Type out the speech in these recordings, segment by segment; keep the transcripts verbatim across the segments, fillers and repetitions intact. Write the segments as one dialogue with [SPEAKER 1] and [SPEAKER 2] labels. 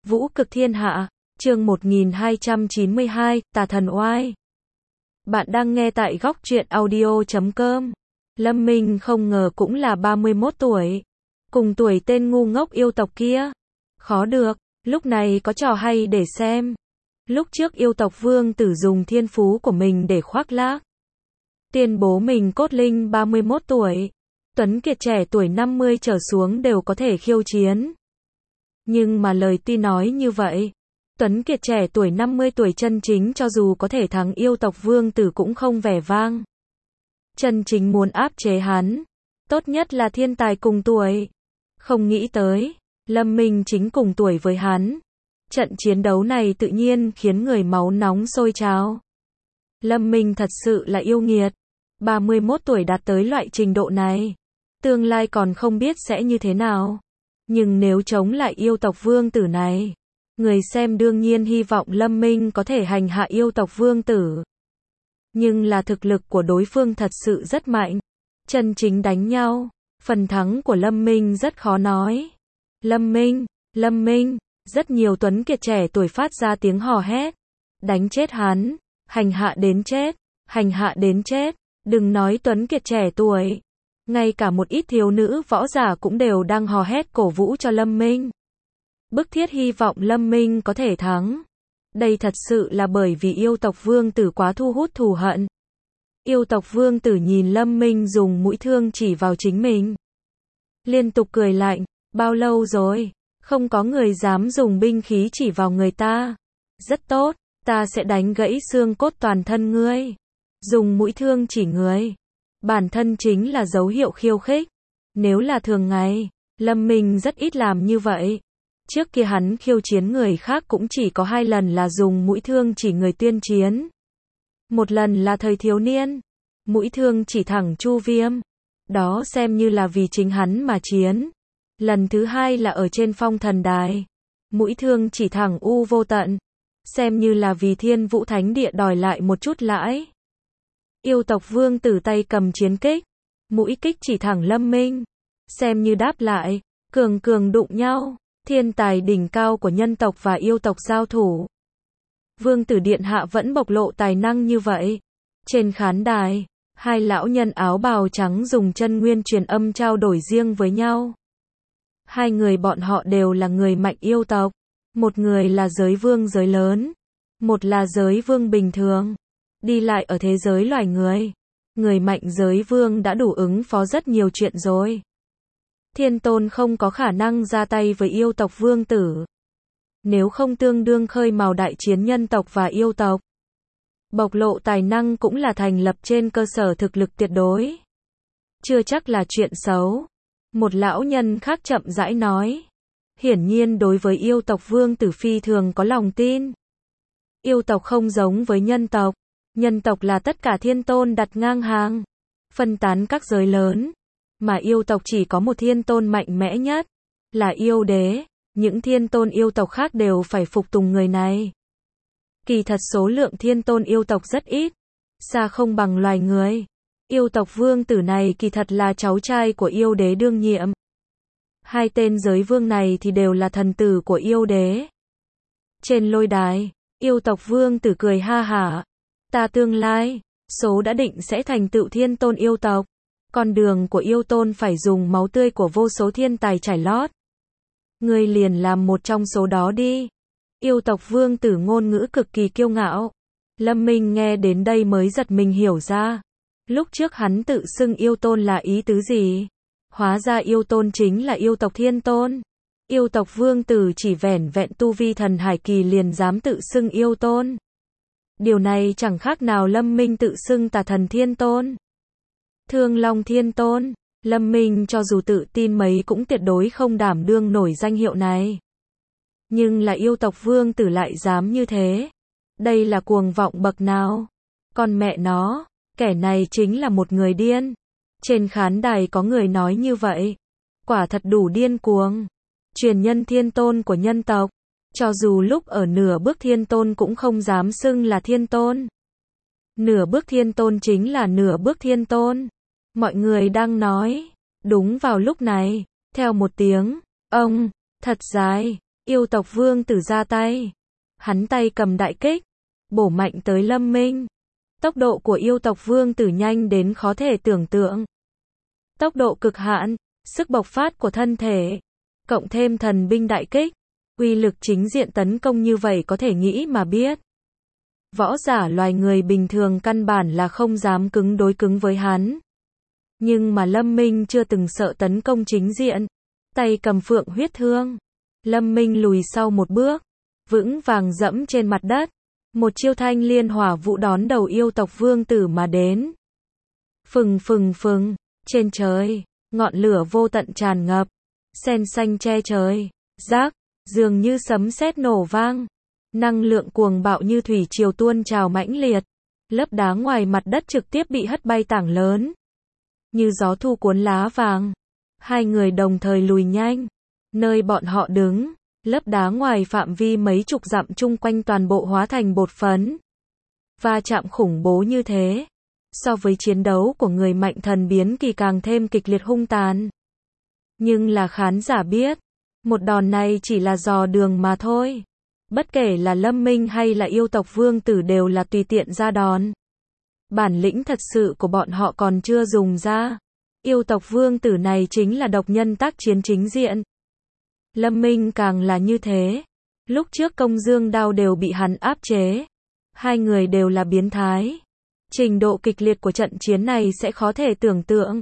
[SPEAKER 1] Vũ cực thiên hạ, chương một nghìn hai trăm chín mươi hai, Tà thần oai. Bạn đang nghe tại góc truyện audio chấm com. Lâm Minh không ngờ cũng là ba mươi mốt tuổi. Cùng tuổi tên ngu ngốc yêu tộc kia. Khó được, lúc này có trò hay để xem. Lúc trước yêu tộc vương tử dùng thiên phú của mình để khoác lác. Tuyên bố mình cốt linh ba mươi mốt tuổi. Tuấn kiệt trẻ tuổi năm mươi trở xuống đều có thể khiêu chiến. Nhưng mà lời tuy nói như vậy, Tuấn kiệt trẻ tuổi năm mươi tuổi chân chính cho dù có thể thắng yêu tộc vương tử cũng không vẻ vang. Chân chính muốn áp chế hắn, tốt nhất là thiên tài cùng tuổi. Không nghĩ tới, Lâm Minh chính cùng tuổi với hắn. Trận chiến đấu này tự nhiên khiến người máu nóng sôi trào. Lâm Minh thật sự là yêu nghiệt. ba mươi mốt tuổi đạt tới loại trình độ này. Tương lai còn không biết sẽ như thế nào. Nhưng nếu chống lại yêu tộc vương tử này, người xem đương nhiên hy vọng Lâm Minh có thể hành hạ yêu tộc vương tử. Nhưng là thực lực của đối phương thật sự rất mạnh. Chân chính đánh nhau, phần thắng của Lâm Minh rất khó nói. Lâm Minh, Lâm Minh, rất nhiều tuấn kiệt trẻ tuổi phát ra tiếng hò hét. Đánh chết hắn, hành hạ đến chết, hành hạ đến chết, đừng nói tuấn kiệt trẻ tuổi. Ngay cả một ít thiếu nữ võ giả cũng đều đang hò hét cổ vũ cho Lâm Minh. Bức thiết hy vọng Lâm Minh có thể thắng. Đây thật sự là bởi vì yêu tộc vương tử quá thu hút thù hận. Yêu tộc vương tử nhìn Lâm Minh dùng mũi thương chỉ vào chính mình. Liên tục cười lạnh, bao lâu rồi, không có người dám dùng binh khí chỉ vào người ta. Rất tốt, ta sẽ đánh gãy xương cốt toàn thân ngươi. Dùng mũi thương chỉ người. Bản thân chính là dấu hiệu khiêu khích. Nếu là thường ngày, Lâm Minh rất ít làm như vậy. Trước kia hắn khiêu chiến người khác cũng chỉ có hai lần là dùng mũi thương chỉ người tuyên chiến. Một lần là thời thiếu niên, mũi thương chỉ thẳng Chu Viêm. Đó xem như là vì chính hắn mà chiến. Lần thứ hai là ở trên phong thần đài. Mũi thương chỉ thẳng U Vô Tận. Xem như là vì Thiên Vũ Thánh Địa đòi lại một chút lãi. Yêu tộc vương tử tay cầm chiến kích. Mũi kích chỉ thẳng Lâm Minh. Xem như đáp lại. Cường cường đụng nhau. Thiên tài đỉnh cao của nhân tộc và yêu tộc giao thủ. Vương tử điện hạ vẫn bộc lộ tài năng như vậy. Trên khán đài, hai lão nhân áo bào trắng dùng chân nguyên truyền âm trao đổi riêng với nhau. Hai người bọn họ đều là người mạnh yêu tộc. Một người là giới vương giới lớn. Một là giới vương bình thường. Đi lại ở thế giới loài người. Người mạnh giới vương đã đủ ứng phó rất nhiều chuyện rồi. Thiên tôn không có khả năng ra tay với yêu tộc vương tử. Nếu không tương đương khơi mào đại chiến nhân tộc và yêu tộc. Bộc lộ tài năng cũng là thành lập trên cơ sở thực lực tuyệt đối. Chưa chắc là chuyện xấu. Một lão nhân khác chậm rãi nói. Hiển nhiên đối với yêu tộc vương tử phi thường có lòng tin. Yêu tộc không giống với nhân tộc. Nhân tộc là tất cả thiên tôn đặt ngang hàng. Phân tán các giới lớn. Mà yêu tộc chỉ có một thiên tôn mạnh mẽ nhất. Là yêu đế. Những thiên tôn yêu tộc khác đều phải phục tùng người này. Kỳ thật số lượng thiên tôn yêu tộc rất ít. Xa không bằng loài người. Yêu tộc vương tử này kỳ thật là cháu trai của yêu đế đương nhiệm. Hai tên giới vương này thì đều là thần tử của yêu đế. Trên lôi đài, yêu tộc vương tử cười ha hả. Ta tương lai, số đã định sẽ thành tựu thiên tôn yêu tộc. Con đường của yêu tôn phải dùng máu tươi của vô số thiên tài trải lót. Ngươi liền làm một trong số đó đi. Yêu tộc vương tử ngôn ngữ cực kỳ kiêu ngạo. Lâm Minh nghe đến đây mới giật mình hiểu ra. Lúc trước hắn tự xưng yêu tôn là ý tứ gì? Hóa ra yêu tôn chính là yêu tộc thiên tôn. Yêu tộc vương tử chỉ vẻn vẹn tu vi thần hải kỳ liền dám tự xưng yêu tôn. Điều này chẳng khác nào Lâm Minh tự xưng tà thần thiên tôn. Thương Long thiên tôn. Lâm Minh cho dù tự tin mấy cũng tuyệt đối không đảm đương nổi danh hiệu này. Nhưng là yêu tộc vương tử lại dám như thế. Đây là cuồng vọng bậc nào? Con mẹ nó, kẻ này chính là một người điên. Trên khán đài có người nói như vậy. Quả thật đủ điên cuồng. Truyền nhân thiên tôn của nhân tộc. Cho dù lúc ở nửa bước thiên tôn cũng không dám xưng là thiên tôn. Nửa bước thiên tôn chính là nửa bước thiên tôn. Mọi người đang nói. Đúng vào lúc này, theo một tiếng, ông, thật dài, Yêu tộc vương tử ra tay. Hắn tay cầm đại kích, bổ mạnh tới Lâm Minh. Tốc độ của yêu tộc vương tử nhanh đến khó thể tưởng tượng. Tốc độ cực hạn, sức bộc phát của thân thể, cộng thêm thần binh đại kích, uy lực chính diện tấn công như vậy có thể nghĩ mà biết. Võ giả loài người bình thường căn bản là không dám cứng đối cứng với hắn. Nhưng mà Lâm Minh chưa từng sợ tấn công chính diện. Tay cầm phượng huyết thương. Lâm Minh lùi sau một bước, vững vàng dẫm trên mặt đất. Một chiêu thanh liên hỏa vũ đón đầu yêu tộc vương tử mà đến. Phừng phừng phừng, trên trời, ngọn lửa vô tận tràn ngập. Sen xanh che trời, rác, dường như sấm sét nổ vang. Năng lượng cuồng bạo như thủy triều tuôn trào mãnh liệt. Lớp đá ngoài mặt đất trực tiếp bị hất bay tảng lớn. Như gió thu cuốn lá vàng. Hai người đồng thời lùi nhanh. Nơi bọn họ đứng, lớp đá ngoài phạm vi mấy chục dặm chung quanh toàn bộ hóa thành bột phấn. Va chạm khủng bố như thế. So với chiến đấu của người mạnh thần biến kỳ càng thêm kịch liệt hung tàn. Nhưng là khán giả biết, một đòn này chỉ là dò đường mà thôi. Bất kể là Lâm Minh hay là yêu tộc vương tử đều là tùy tiện ra đòn. Bản lĩnh thật sự của bọn họ còn chưa dùng ra. Yêu tộc vương tử này chính là độc nhân tác chiến chính diện. Lâm Minh càng là như thế. Lúc trước công dương đao đều bị hắn áp chế. Hai người đều là biến thái. Trình độ kịch liệt của trận chiến này sẽ khó thể tưởng tượng.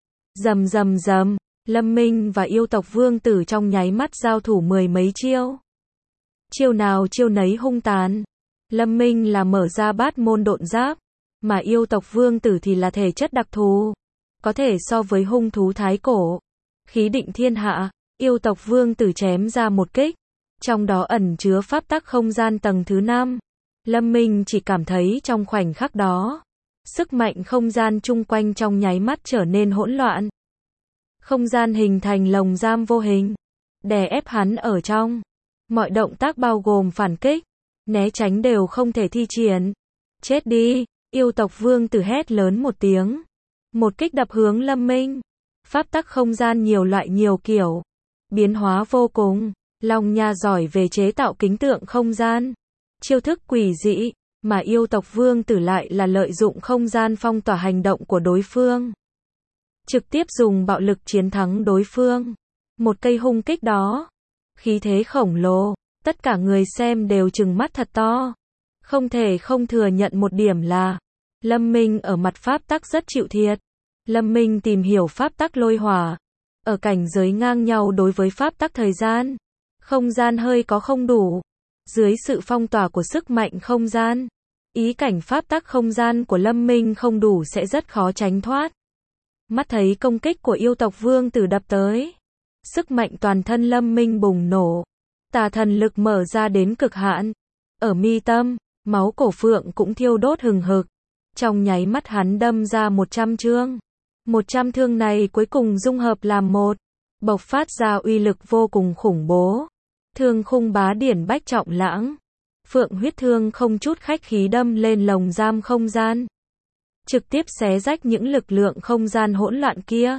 [SPEAKER 1] Rầm rầm rầm, Lâm Minh và yêu tộc vương tử trong nháy mắt giao thủ mười mấy chiêu. Chiêu nào chiêu nấy hung tàn. Lâm Minh là mở ra bát môn độn giáp, mà yêu tộc vương tử thì là thể chất đặc thù. Có thể so với hung thú thái cổ. Khí định thiên hạ, yêu tộc vương tử chém ra một kích. Trong đó ẩn chứa pháp tắc không gian tầng thứ năm. Lâm Minh chỉ cảm thấy trong khoảnh khắc đó, sức mạnh không gian chung quanh trong nháy mắt trở nên hỗn loạn. Không gian hình thành lồng giam vô hình, đè ép hắn ở trong. Mọi động tác bao gồm phản kích, né tránh đều không thể thi triển. Chết đi, yêu tộc vương tử hét lớn một tiếng. Một kích đập hướng Lâm Minh. Pháp tắc không gian nhiều loại nhiều kiểu. Biến hóa vô cùng. Long Nha giỏi về chế tạo kính tượng không gian. Chiêu thức quỷ dị, mà yêu tộc vương tử lại là lợi dụng không gian phong tỏa hành động của đối phương. Trực tiếp dùng bạo lực chiến thắng đối phương. Một cây hung kích đó. Khí thế khổng lồ, tất cả người xem đều trừng mắt thật to. Không thể không thừa nhận một điểm là, Lâm Minh ở mặt pháp tắc rất chịu thiệt. Lâm Minh tìm hiểu pháp tắc lôi hỏa, ở cảnh giới ngang nhau đối với pháp tắc thời gian. Không gian hơi có không đủ. Dưới sự phong tỏa của sức mạnh không gian, ý cảnh pháp tắc không gian của Lâm Minh không đủ sẽ rất khó tránh thoát. Mắt thấy công kích của yêu tộc vương tử đập tới. Sức mạnh toàn thân Lâm Minh bùng nổ. Tà thần lực mở ra đến cực hạn. Ở mi tâm, máu cổ phượng cũng thiêu đốt hừng hực. Trong nháy mắt hắn đâm ra một trăm chương. một trăm thương này cuối cùng dung hợp làm một. Bộc phát ra uy lực vô cùng khủng bố. Thương khung bá điển bách trọng lãng. Phượng huyết thương không chút khách khí đâm lên lồng giam không gian. Trực tiếp xé rách những lực lượng không gian hỗn loạn kia.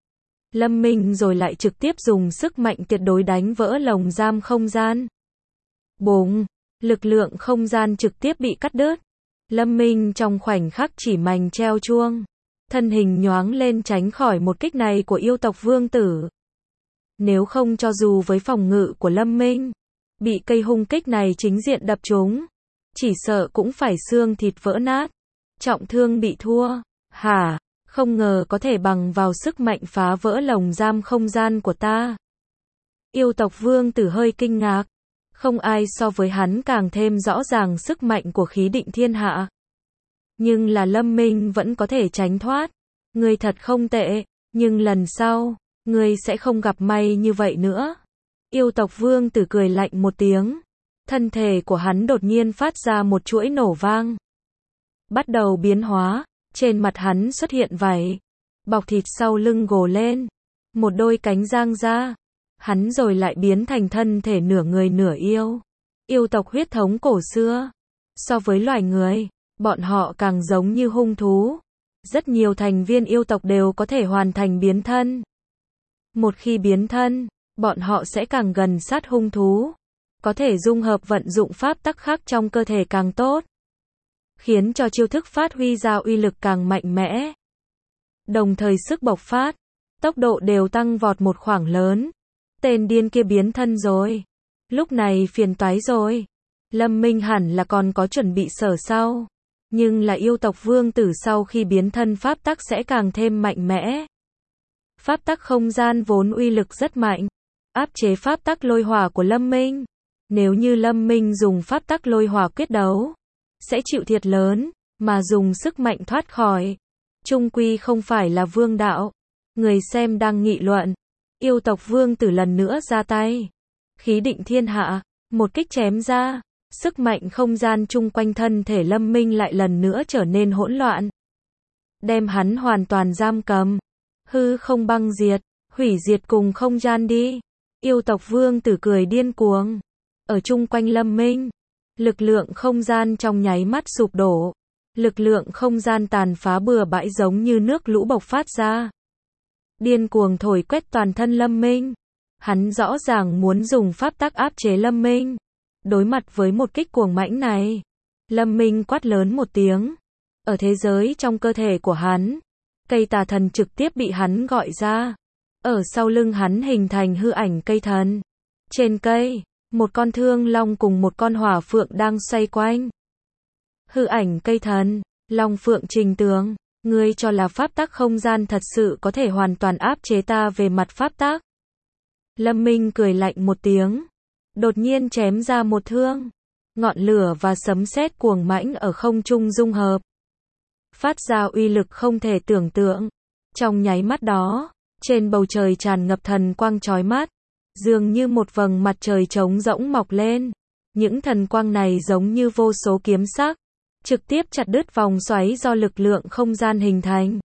[SPEAKER 1] Lâm Minh rồi lại trực tiếp dùng sức mạnh tuyệt đối đánh vỡ lồng giam không gian. Bùng, lực lượng không gian trực tiếp bị cắt đứt. Lâm Minh trong khoảnh khắc chỉ mành treo chuông. Thân hình nhoáng lên tránh khỏi một kích này của yêu tộc vương tử. Nếu không cho dù với phòng ngự của Lâm Minh, bị cây hung kích này chính diện đập trúng, chỉ sợ cũng phải xương thịt vỡ nát. Trọng thương bị thua. Hả? Không ngờ có thể bằng vào sức mạnh phá vỡ lồng giam không gian của ta. Yêu tộc vương tử hơi kinh ngạc. Không ai so với hắn càng thêm rõ ràng sức mạnh của khí định thiên hạ. Nhưng là Lâm Minh vẫn có thể tránh thoát. Ngươi thật không tệ, nhưng lần sau, ngươi sẽ không gặp may như vậy nữa. Yêu tộc vương tử cười lạnh một tiếng. Thân thể của hắn đột nhiên phát ra một chuỗi nổ vang. Bắt đầu biến hóa. Trên mặt hắn xuất hiện vảy, bọc thịt sau lưng gồ lên, một đôi cánh giang ra. Hắn rồi lại biến thành thân thể nửa người nửa yêu. Yêu tộc huyết thống cổ xưa. So với loài người, bọn họ càng giống như hung thú. Rất nhiều thành viên yêu tộc đều có thể hoàn thành biến thân. Một khi biến thân, bọn họ sẽ càng gần sát hung thú. Có thể dung hợp vận dụng pháp tắc khác trong cơ thể càng tốt. Khiến cho chiêu thức phát huy ra uy lực càng mạnh mẽ. Đồng thời sức bộc phát, tốc độ đều tăng vọt một khoảng lớn. Tên điên kia biến thân rồi. Lúc này phiền toái rồi. Lâm Minh hẳn là còn có chuẩn bị sở sau. Nhưng là yêu tộc vương tử sau khi biến thân pháp tắc sẽ càng thêm mạnh mẽ. Pháp tắc không gian vốn uy lực rất mạnh. Áp chế pháp tắc lôi hỏa của Lâm Minh. Nếu như Lâm Minh dùng pháp tắc lôi hỏa quyết đấu, sẽ chịu thiệt lớn, mà dùng sức mạnh thoát khỏi. Trung quy không phải là vương đạo. Người xem đang nghị luận. Yêu tộc vương tử lần nữa ra tay. Khí định thiên hạ, một kích chém ra. Sức mạnh không gian chung quanh thân thể Lâm Minh lại lần nữa trở nên hỗn loạn. Đem hắn hoàn toàn giam cầm. Hư không băng diệt, hủy diệt cùng không gian đi. Yêu tộc vương tử cười điên cuồng. Ở chung quanh Lâm Minh, lực lượng không gian trong nháy mắt sụp đổ. Lực lượng không gian tàn phá bừa bãi giống như nước lũ bộc phát ra. Điên cuồng thổi quét toàn thân Lâm Minh. Hắn rõ ràng muốn dùng pháp tắc áp chế Lâm Minh. Đối mặt với một kích cuồng mãnh này, Lâm Minh quát lớn một tiếng. Ở thế giới trong cơ thể của hắn, cây tà thần trực tiếp bị hắn gọi ra. Ở sau lưng hắn hình thành hư ảnh cây thần. Trên cây, một con thương long cùng một con hỏa phượng đang xoay quanh. Hư ảnh cây thần, long phượng trình tường, ngươi cho là pháp tắc không gian thật sự có thể hoàn toàn áp chế ta về mặt pháp tắc. Lâm Minh cười lạnh một tiếng. Đột nhiên chém ra một thương. Ngọn lửa và sấm sét cuồng mãnh ở không trung dung hợp. Phát ra uy lực không thể tưởng tượng. Trong nháy mắt đó, trên bầu trời tràn ngập thần quang chói mắt. Dường như một vầng mặt trời trống rỗng mọc lên. Những thần quang này giống như vô số kiếm sắc. Trực tiếp chặt đứt vòng xoáy do lực lượng không gian hình thành.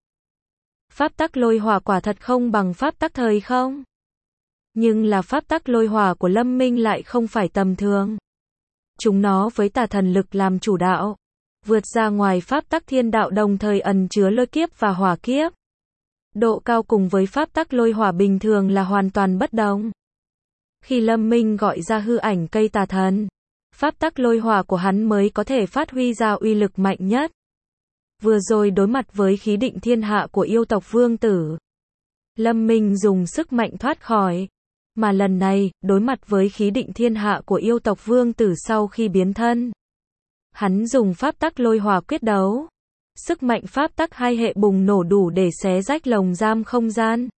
[SPEAKER 1] Pháp tắc lôi hỏa quả thật không bằng pháp tắc thời không. Nhưng là pháp tắc lôi hỏa của Lâm Minh lại không phải tầm thường. Chúng nó với tà thần lực làm chủ đạo. Vượt ra ngoài pháp tắc thiên đạo đồng thời ẩn chứa lôi kiếp và hỏa kiếp. Độ cao cùng với pháp tắc lôi hỏa bình thường là hoàn toàn bất đồng. Khi Lâm Minh gọi ra hư ảnh cây tà thần, pháp tắc lôi hỏa của hắn mới có thể phát huy ra uy lực mạnh nhất. Vừa rồi đối mặt với khí định thiên hạ của yêu tộc vương tử, Lâm Minh dùng sức mạnh thoát khỏi. Mà lần này, đối mặt với khí định thiên hạ của yêu tộc vương tử sau khi biến thân, hắn dùng pháp tắc lôi hỏa quyết đấu. Sức mạnh pháp tắc hai hệ bùng nổ đủ để xé rách lồng giam không gian.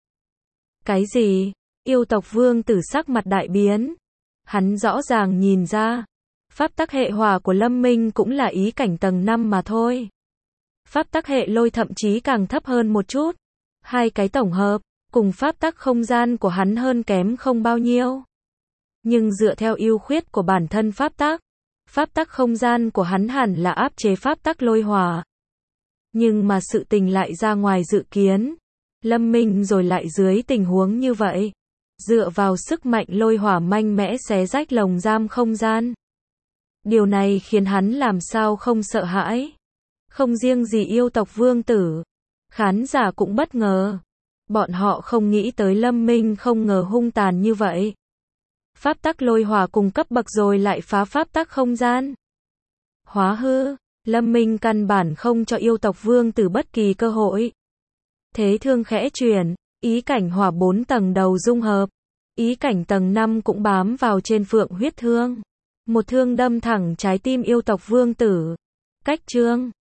[SPEAKER 1] Cái gì? Yêu tộc vương tử sắc mặt đại biến. Hắn rõ ràng nhìn ra, pháp tắc hệ hỏa của Lâm Minh cũng là ý cảnh tầng năm mà thôi. Pháp tắc hệ lôi thậm chí càng thấp hơn một chút. Hai cái tổng hợp, cùng pháp tắc không gian của hắn hơn kém không bao nhiêu. Nhưng dựa theo ưu khuyết của bản thân pháp tắc, pháp tắc không gian của hắn hẳn là áp chế pháp tắc lôi hỏa. Nhưng mà sự tình lại ra ngoài dự kiến. Lâm Minh rồi lại dưới tình huống như vậy, dựa vào sức mạnh lôi hỏa mạnh mẽ xé rách lồng giam không gian. Điều này khiến hắn làm sao không sợ hãi. Không riêng gì yêu tộc vương tử, khán giả cũng bất ngờ. Bọn họ không nghĩ tới Lâm Minh không ngờ hung tàn như vậy. Pháp tắc lôi hỏa cùng cấp bậc rồi lại phá pháp tắc không gian. Hóa hư, Lâm Minh căn bản không cho yêu tộc vương tử bất kỳ cơ hội. Thế thương khẽ chuyển, ý cảnh hỏa bốn tầng đầu dung hợp. Ý cảnh tầng năm cũng bám vào trên phượng huyết thương. Một thương đâm thẳng trái tim yêu tộc vương tử. Cách chương